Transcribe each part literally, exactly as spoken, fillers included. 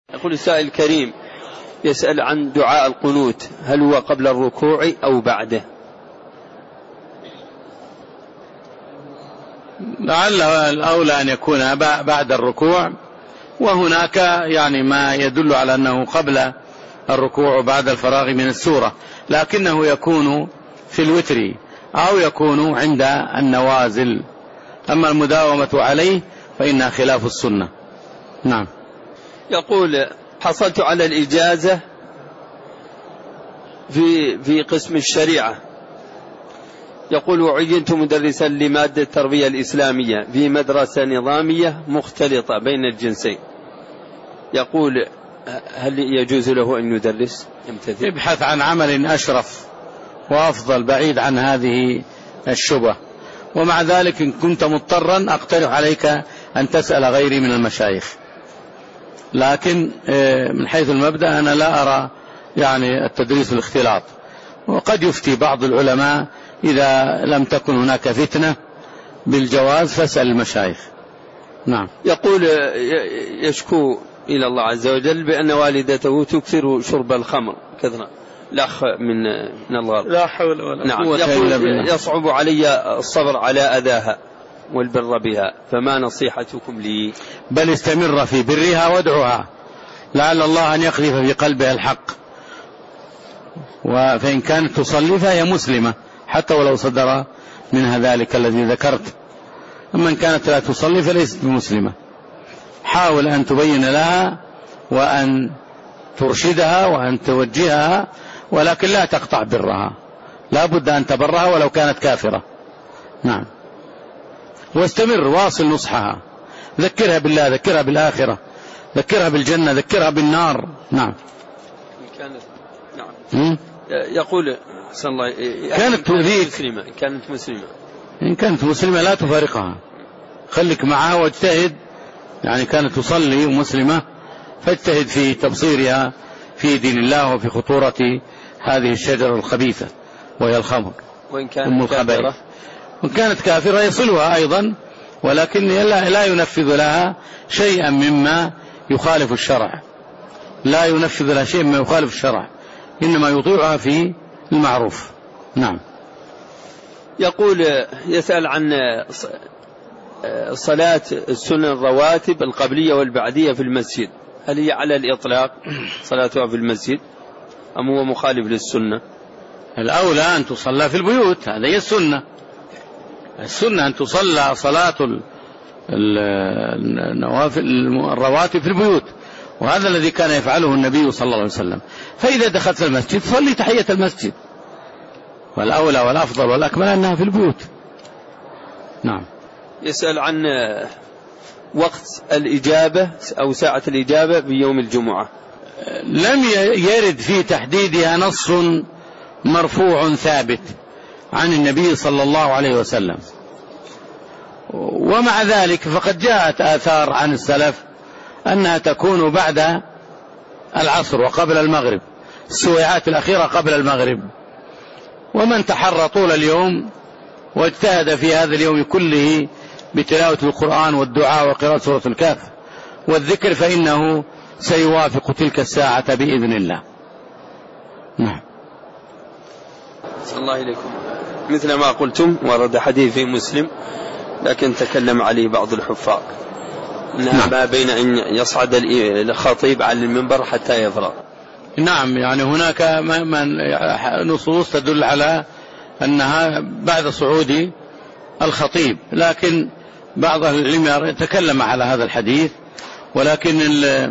يقول السائل الكريم يسأل عن دعاء القنوت، هل هو قبل الركوع أو بعده؟ لعل الأولى أن يكون بعد الركوع، وهناك يعني ما يدل على أنه قبل الركوع وبعد الفراغ من السورة، لكنه يكون في الوتر أو يكون عند النوازل، أما المداومة عليه فإنها خلاف السنة. نعم. يقول حصلت على الإجازة في في قسم الشريعة، يقول وعينت مدرسا لمادة التربية الإسلامية في مدرسة نظامية مختلطة بين الجنسين، يقول هل يجوز له أن يدرس؟ يمتثل؟ ابحث عن عمل أشرف وأفضل بعيد عن هذه الشبهة، ومع ذلك إن كنت مضطرا أقترح عليك أن تسأل غيري من المشايخ، لكن من حيث المبدأ أنا لا أرى يعني التدريس الاختلاط، وقد يفتي بعض العلماء إذا لم تكن هناك فتنة بالجواز فاسأل المشايخ. نعم. يقول يشكو إلى الله عز وجل بأن والدته تكثر شرب الخمر كثرة، الأخ من من الغرب. لا حول ولا قوة إلا بالله. يصعب علي الصبر على أذاها والبر بها، فما نصيحتكم لي؟ بل استمر في برها وادعها، لعل الله أن يقذف في قلبها الحق، فإن كانت تصلي فهي مسلمة حتى ولو صدر منها ذلك الذي ذكرت، أما إن كانت لا تصلي فليست بمسلمة. حاول أن تبين لها وأن ترشدها وأن توجهها، ولكن لا تقطع برها، لا بد أن تبرها ولو كانت كافرة. نعم. واستمر واصل نصحها، ذكرها بالله، ذكرها بالآخرة، ذكرها بالجنة، ذكرها بالنار. نعم. كانت نعم. يقول صلى الله كانت تؤذيك مسلمة. كانت مسلمة إن كانت مسلمة لا تفارقها، خليك معها واجتهد، يعني كانت تصلي ومسلمة فاجتهد في تبصيرها في دين الله وفي خطورة هذه الشجرة الخبيثة وهي الخمر. وإن كانت كافرة وإن كانت كافرة يصلها أيضا، ولكن لا ينفذ لها شيئا مما يخالف الشرع، لا ينفذ لها شيئا مما يخالف الشرع، إنما يطيعها في المعروف. نعم. يقول يسأل عن صلاة السنن الرواتب القبلية والبعدية في المسجد، هل هي على الإطلاق صلاتها في المسجد أم هو مخالف للسنة؟ الأولى أن تصلى في البيوت، هذا هي السنة. السنة أن تصلى صلاة النوافل الرواتب في البيوت، وهذا الذي كان يفعله النبي صلى الله عليه وسلم. فإذا دخلت المسجد صلي تحية المسجد، والأولى والأفضل والأكمل أنها في البيوت. نعم. يسأل عن وقت الإجابة أو ساعة الإجابة بيوم الجمعة، لم يرد في تحديدها نص مرفوع ثابت عن النبي صلى الله عليه وسلم، ومع ذلك فقد جاءت آثار عن السلف أنها تكون بعد العصر وقبل المغرب، السويعات الأخيرة قبل المغرب، ومن تحرى طول اليوم واجتهد في هذا اليوم كله بتلاوة القرآن والدعاء وقراءة سورة الكهف والذكر فإنه سيوافق تلك الساعة بإذن الله. نعم. صلى الله عليكم. مثل ما قلتم ورد حديث في مسلم لكن تكلم عليه بعض الحفاظ، إنها ما بين أن يصعد الخطيب على المنبر حتى يفرغ. نعم، يعني هناك نصوص تدل على أنها بعد صعود الخطيب، لكن بعض أهل العلم يتكلم على هذا الحديث، ولكن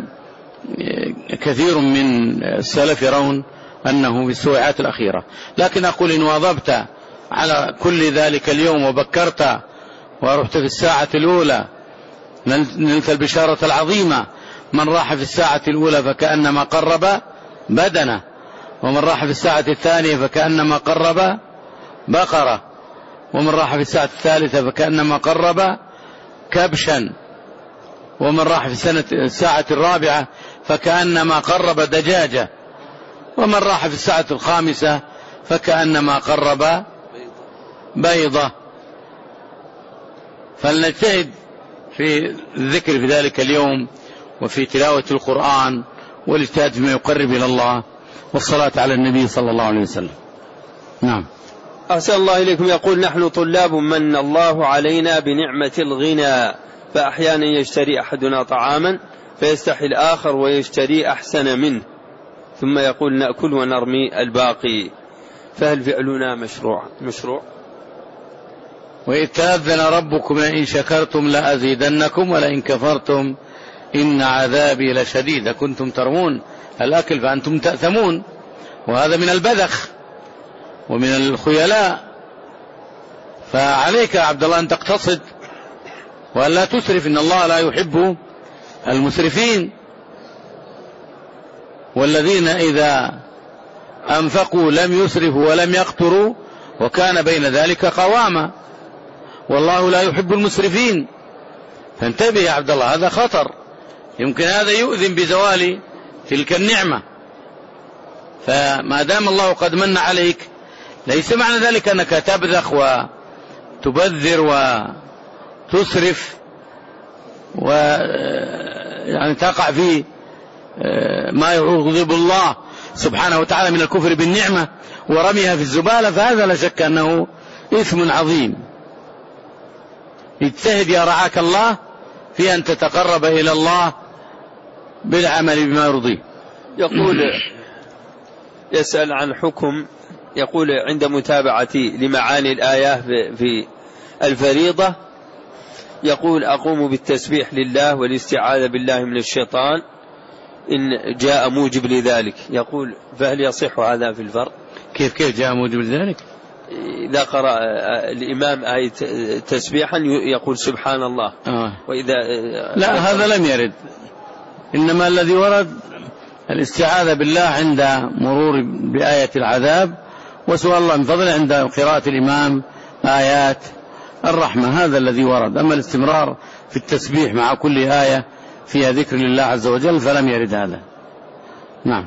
كثير من السلف يرون أنه في السويعات الأخيرة. لكن أقول إن واظبت على كل ذلك اليوم وبكرت ورحت في الساعة الأولى نلت البشارة العظيمة، من راح في الساعة الأولى فكأنما قرب بدنه، ومن راح في الساعة الثانية فكأنما قرب بقرة، ومن راح في الساعة الثالثة فكأنما قرب كبشا، ومن راح في السنة الساعة الرابعة فكأنما قرب دجاجة، ومن راح في الساعة الخامسة فكأنما قرب بيضة. فلنجتهد في الذكر في ذلك اليوم وفي تلاوة القرآن والاجتهاد فيما يقرب إلى الله والصلاة على النبي صلى الله عليه وسلم. نعم. أحسن الله إليكم. يقول نحن طلاب من الله علينا بنعمة الغنى، فأحيانا يشتري أحدنا طعاما فيستحي الآخر ويشتري أحسن منه، ثم يقول نأكل ونرمي الباقي، فهل فعلنا مشروع؟ مشروع. وإذ تأذن ربكم لئن شكرتم لأزيدنكم ولئن كفرتم إن عذابي لشديد. كنتم ترمون الأكل فأنتم تأثمون، وهذا من البذخ ومن الخيلاء، فعليك يا عبد الله أن تقتصد وأن لا تسرف، إن الله لا يحب المسرفين. والذين إذا أنفقوا لم يسرفوا ولم يقتروا وكان بين ذلك قواما، والله لا يحب المسرفين. فانتبه يا عبد الله، هذا خطر، يمكن هذا يؤذن بزوال تلك النعمة. فما دام الله قد من عليك ليس معنى ذلك أنك تبذخ وتبذر وتسرف ويعني تقع في ما يغضب الله سبحانه وتعالى من الكفر بالنعمة ورميها في الزبالة، فهذا لا شك أنه إثم عظيم. اجتهد يا رعاك الله في أن تتقرب إلى الله بالعمل بما يرضيه. يقول يسأل عن حكم، يقول عند متابعتي لمعاني الآية في الفريضة يقول أقوم بالتسبيح لله والاستعاذة بالله من الشيطان إن جاء موجب لذلك. يقول فهل يصح هذا في الفرض؟ كيف كيف جاء موجب لذلك؟ إذا قرأ الإمام آية تسبيحا يقول سبحان الله آه. وإذا لا هذا لم يرد، إنما الذي ورد الاستعاذة بالله عند مرور بآية العذاب وسؤال الله من فضله عند قراءة الإمام آيات الرحمة، هذا الذي ورد. أما الاستمرار في التسبيح مع كل آية فيها ذكر لله عز وجل فلم يرد هذا. نعم.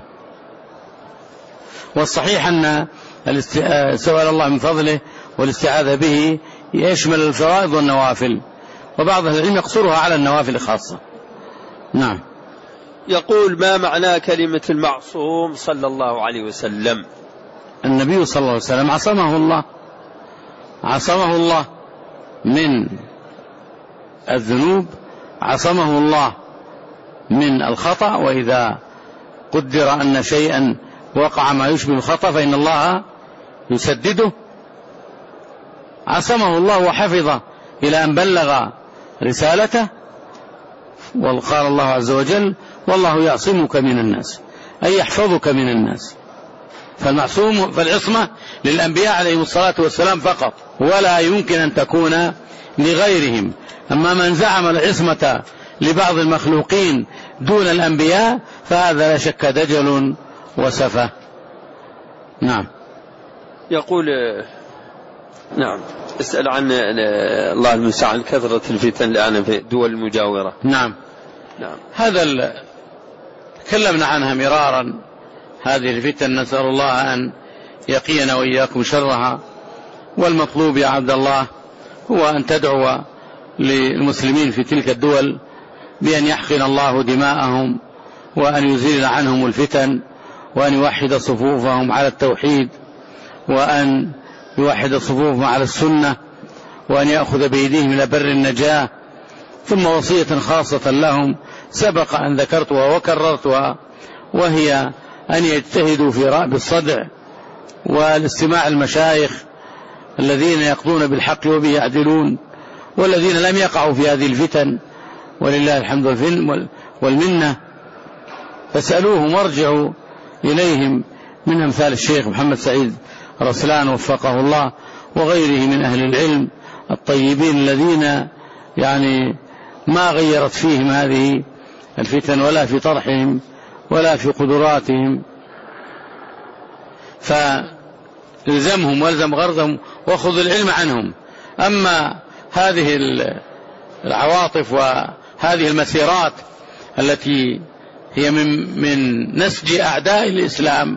والصحيح أن سؤال الله من فضله والاستعاذة به يشمل الفرائض والنوافل، وبعض العلم يقصرها على النوافل خاصة. نعم. يقول ما معنى كلمة المعصوم صلى الله عليه وسلم؟ النبي صلى الله عليه وسلم عصمه الله، عصمه الله من الذنوب، عصمه الله من الخطأ، وإذا قدر أن شيئا وقع ما يشبه الخطأ فإن الله يسدده. عصمه الله وحفظه إلى أن بلغ رسالته، وقال الله عز وجل والله يعصمك من الناس، أي يحفظك من الناس. فالمعصوم فالعصمة للأنبياء عليهم الصلاة والسلام فقط، ولا يمكن أن تكون لغيرهم. أما من زعم العصمة لبعض المخلوقين دون الأنبياء فهذا لا شك دجل وسفه. نعم. يقول نعم اسأل عن الله المستعان كثرة الفتن الآن في الدول المجاورة. نعم. نعم. هذا تكلمنا عنها مرارا، هذه الفتن نسأل الله أن يقينا وإياكم شرها. والمطلوب يا عبد الله هو أن تدعو للمسلمين في تلك الدول بأن يحقن الله دماءهم وأن يزيل عنهم الفتن وأن يوحد صفوفهم على التوحيد وأن يوحد صفوفهم على السنة وأن يأخذ بيديهم إلى بر النجاة. ثم وصية خاصة لهم سبق أن ذكرتها وكررتها، وهي أن يجتهدوا في رأب الصدع والاستماع المشايخ الذين يقضون بالحق وبه يعدلون، والذين لم يقعوا في هذه الفتن ولله الحمد والمنة. فاسألوهم وارجعوا إليهم، من أمثال الشيخ محمد سعيد رسلان وفقه الله وغيره من أهل العلم الطيبين الذين يعني ما غيرت فيهم هذه الفتن ولا في طرحهم ولا في قدراتهم. فالزمهم والزم غرضهم وخذ العلم عنهم. أما هذه العواطف وهذه المسيرات التي هي من, من نسج أعداء الإسلام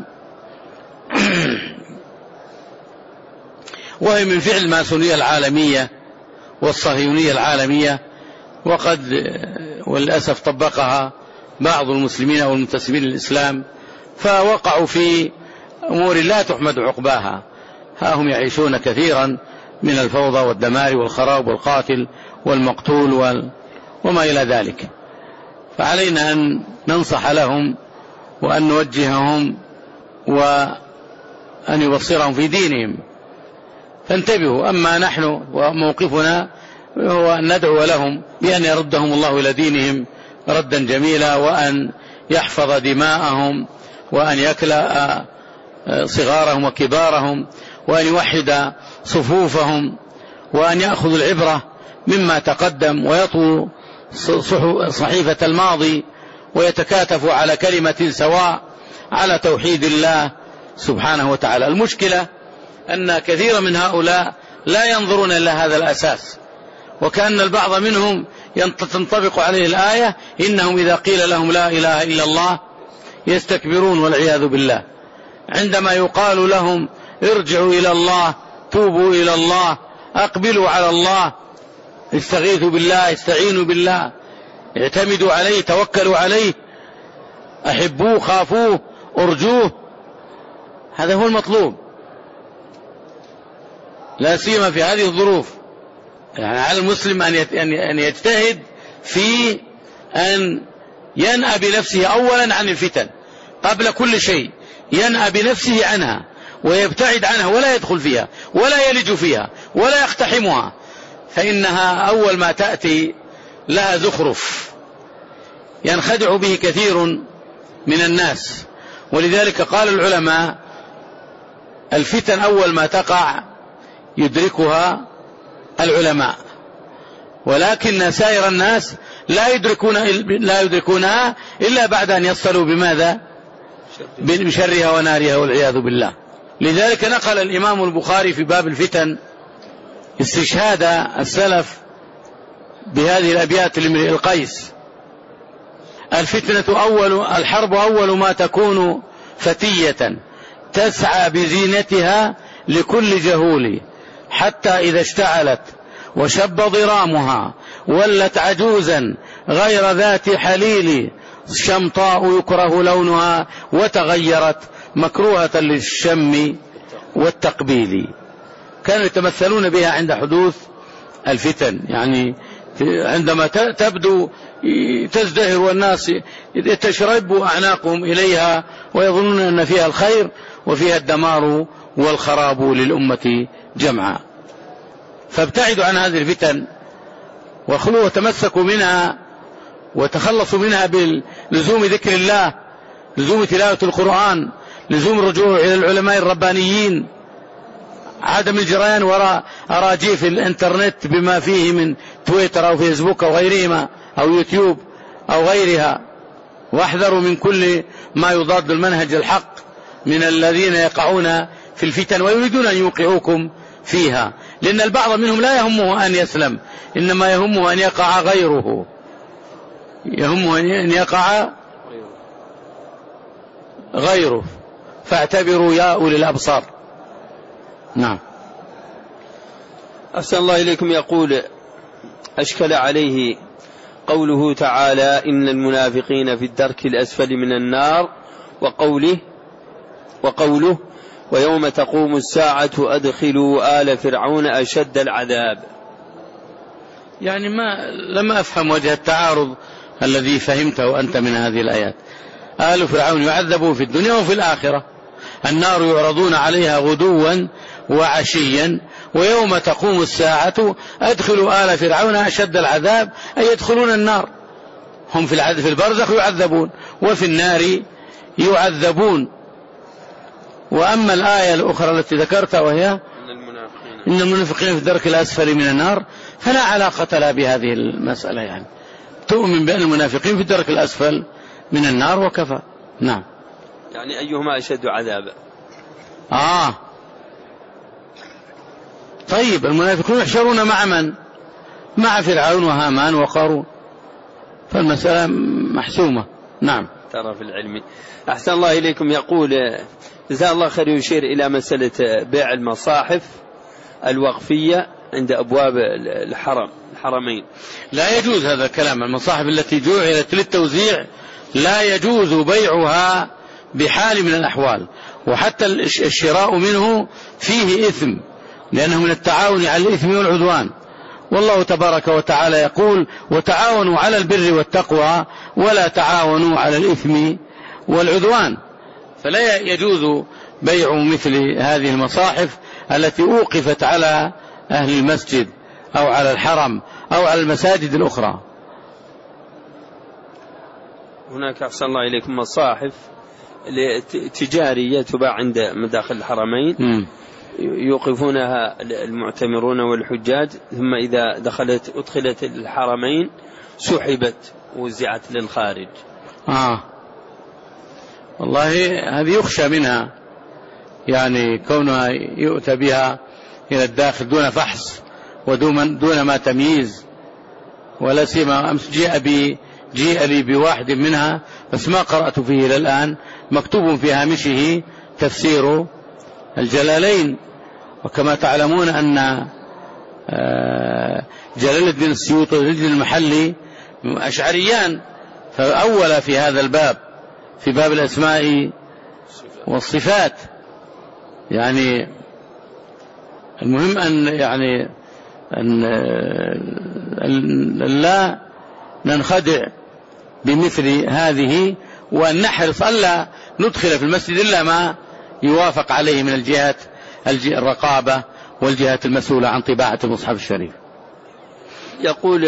وهي من فعل الماسونية العالمية والصهيونية العالمية، وقد والأسف طبقها بعض المسلمين أو المنتسبين للإسلام، فوقعوا في أمور لا تحمد عقباها. ها هم يعيشون كثيرا من الفوضى والدمار والخراب والقاتل والمقتول وال... وما إلى ذلك. فعلينا أن ننصح لهم وأن نوجههم وأن يبصرهم في دينهم، فانتبهوا. أما نحن وموقفنا هو أن ندعو لهم بأن يردهم الله إلى دينهم ردا جميلا، وأن يحفظ دماءهم، وأن يكلأ صغارهم وكبارهم، وأن يوحد صفوفهم، وأن يأخذ العبرة مما تقدم ويطوي صحيفة الماضي ويتكاتف على كلمة سواء على توحيد الله سبحانه وتعالى. المشكلة أن كثير من هؤلاء لا ينظرون إلى هذا الأساس، وكأن البعض منهم تنطبق عليه الآية: إنهم إذا قيل لهم لا إله إلا الله يستكبرون والعياذ بالله. عندما يقال لهم ارجعوا إلى الله، توبوا إلى الله، أقبلوا على الله، استغيثوا بالله، استعينوا بالله، اعتمدوا عليه، توكلوا عليه، أحبوه، خافوه، أرجوه، هذا هو المطلوب، لا سيما في هذه الظروف. يعني على المسلم أن يجتهد في أن ينأى بنفسه أولا عن الفتن قبل كل شيء، ينأى بنفسه عنها ويبتعد عنها ولا يدخل فيها ولا يلج فيها ولا يقتحمها، فإنها أول ما تأتي لها زخرف ينخدع به كثير من الناس. ولذلك قال العلماء: الفتن أول ما تقع يدركها العلماء، ولكن سائر الناس لا يدركون لا يدركونها إلا بعد أن يصلوا بماذا؟ بشرها ونارها والعياذ بالله. لذلك نقل الإمام البخاري في باب الفتن استشهاد السلف بهذه الأبيات لامرئ القيس: الفتنة أول الحرب أول ما تكون فتية، تسعى بزينتها لكل جهول، حتى إذا اشتعلت وشب ضرامها ولت عجوزا غير ذات حليل، شمطاء يكره لونها وتغيرت مكروهة للشم والتقبيل. كانوا يتمثلون بها عند حدوث الفتن، يعني عندما تبدو تزدهر والناس تشرب أعناقهم إليها ويظنون أن فيها الخير وفيها الدمار والخراب للأمة جمعا. فابتعدوا عن هذه الفتن واخلوا وتمسكوا منها وتخلصوا منها بلزوم ذكر الله، لزوم تلاوة القرآن، لزوم الرجوع إلى العلماء الربانيين، عدم الجريان وراء أراجيف الانترنت بما فيه من تويتر أو فيسبوك أو غيرهما أو يوتيوب أو غيرها. واحذروا من كل ما يضاد المنهج الحق من الذين يقعون في الفتن ويريدون أن يوقعوكم فيها، لأن البعض منهم لا يهمه أن يسلم، إنما يهمه أن يقع غيره، يهمه أن يقع غيره. فاعتبروا يا أولي الأبصار. نعم. أحسن الله إليكم. يقول: أشكل عليه قوله تعالى: إن المنافقين في الدرك الأسفل من النار، وقوله وقوله ويوم تقوم الساعة أدخلوا آل فرعون أشد العذاب. يعني ما لما أفهم وجه التعارض الذي فهمته أنت من هذه الآيات. آل فرعون يعذبون في الدنيا وفي الآخرة، النار يعرضون عليها غدوا وعشيا، ويوم تقوم الساعة أدخلوا آل فرعون أشد العذاب، أي يدخلون النار، هم في العذاب في البرزخ يعذبون وفي النار يعذبون. وأما الآية الأخرى التي ذكرتها وهي إن المنافقين في الدرك الأسفل من النار، فلا علاقة لها بهذه المسألة، يعني تؤمن بأن المنافقين في الدرك الأسفل من النار وكفى. نعم. يعني أيهما أشد عذابا؟ آه طيب، المنافقون يحشرون مع من؟ مع فرعون وهامان وقارون، فالمسألة محسومة. نعم. ترى في العلم. أحسن الله إليكم. يقول: جزاه الله خير، يشير إلى مسألة بيع المصاحف الوقفية عند أبواب الحرم الحرمين. لا يجوز هذا الكلام. المصاحف التي جعلت للتوزيع لا يجوز بيعها بحال من الأحوال، وحتى الشراء منه فيه إثم، لأنه من التعاون على الإثم والعدوان. والله تبارك وتعالى يقول: وتعاونوا على البر والتقوى ولا تعاونوا على الإثم والعدوان. فلا يجوز بيع مثل هذه المصاحف التي أوقفت على أهل المسجد أو على الحرم أو على المساجد الأخرى. هناك أحسن الله إليكم مصاحف تجارية تباع عند مداخل الحرمين، م. يوقفونها المعتمرون والحجاج، ثم إذا دخلت أدخلت الحرمين سحبت ووزعت للخارج. آه والله هذه يخشى منها، يعني كونها يؤتى بها إلى الداخل دون فحص ودون دون ما تمييز. ولا سيما أمس جاء بي جيء لي بواحد منها بس ما قرأت فيه إلى الآن، مكتوب في هامشه تفسير الجلالين. وكما تعلمون أن جلال الدين السيوطي والرجل المحلي أشعريان، فأول في هذا الباب في باب الأسماء والصفات. يعني المهم أن يعني أن لا ننخدع بمثل هذه، وأن نحرص ألا ندخل في المسجد إلا ما يوافق عليه من الجهات الرقابة والجهات المسؤولة عن طباعة المصحف الشريف. يقول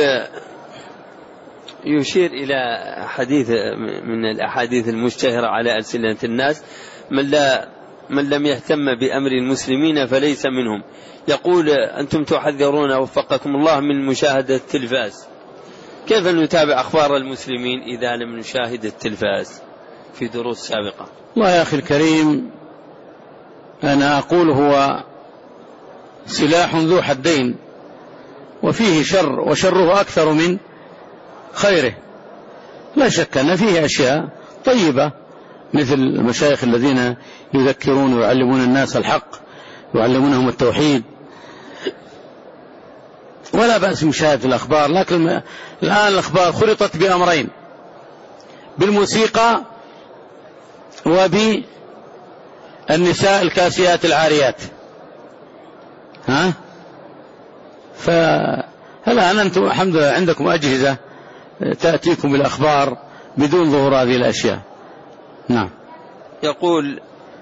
يشير إلى حديث من الأحاديث المشتهرة على ألسنة الناس: من لا من لم يهتم بأمر المسلمين فليس منهم. يقول: أنتم تحذرون وفقكم الله من مشاهدة التلفاز، كيف نتابع أخبار المسلمين إذا لم نشاهد التلفاز في دروس سابقة؟ والله يا أخي الكريم، أنا أقول هو سلاح ذو حدين، وفيه شر، وشره أكثر من خيره. لا شك أن فيه أشياء طيبة مثل المشايخ الذين يذكرون ويعلمون الناس الحق، يعلمونهم التوحيد، ولا بأس مشاهدة الأخبار. لكن الآن الأخبار خلطت بأمرين: بالموسيقى وبالنساء الكاسيات العاريات. ها فالآن أنتم الحمد لله عندكم أجهزة تأتيكم بالأخبار بدون ظهور هذه الأشياء. نعم. يقول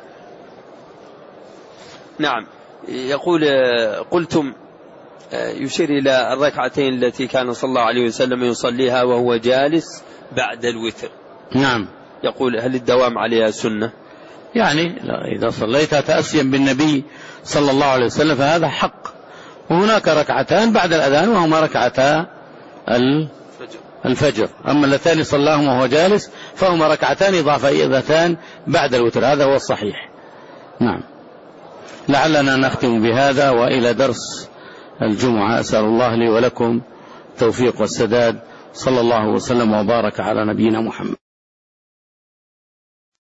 نعم يقول قلتم يشير إلى الركعتين التي كان صلى الله عليه وسلم يصليها وهو جالس بعد الوتر. نعم. يقول: هل الدوام عليها سنة؟ يعني إذا صليتها تأسيا بالنبي صلى الله عليه وسلم فهذا حق. وهناك ركعتان بعد الأذان وهما ركعتا الفجر. أما اللتان صلاهما وهو جالس فهما ركعتان إضافيتان بعد الوتر، هذا هو الصحيح. نعم. لعلنا نختم بهذا، وإلى درس الجمعة. أسأل الله لي ولكم التوفيق والسداد. صلى الله وسلم وبارك على نبينا محمد.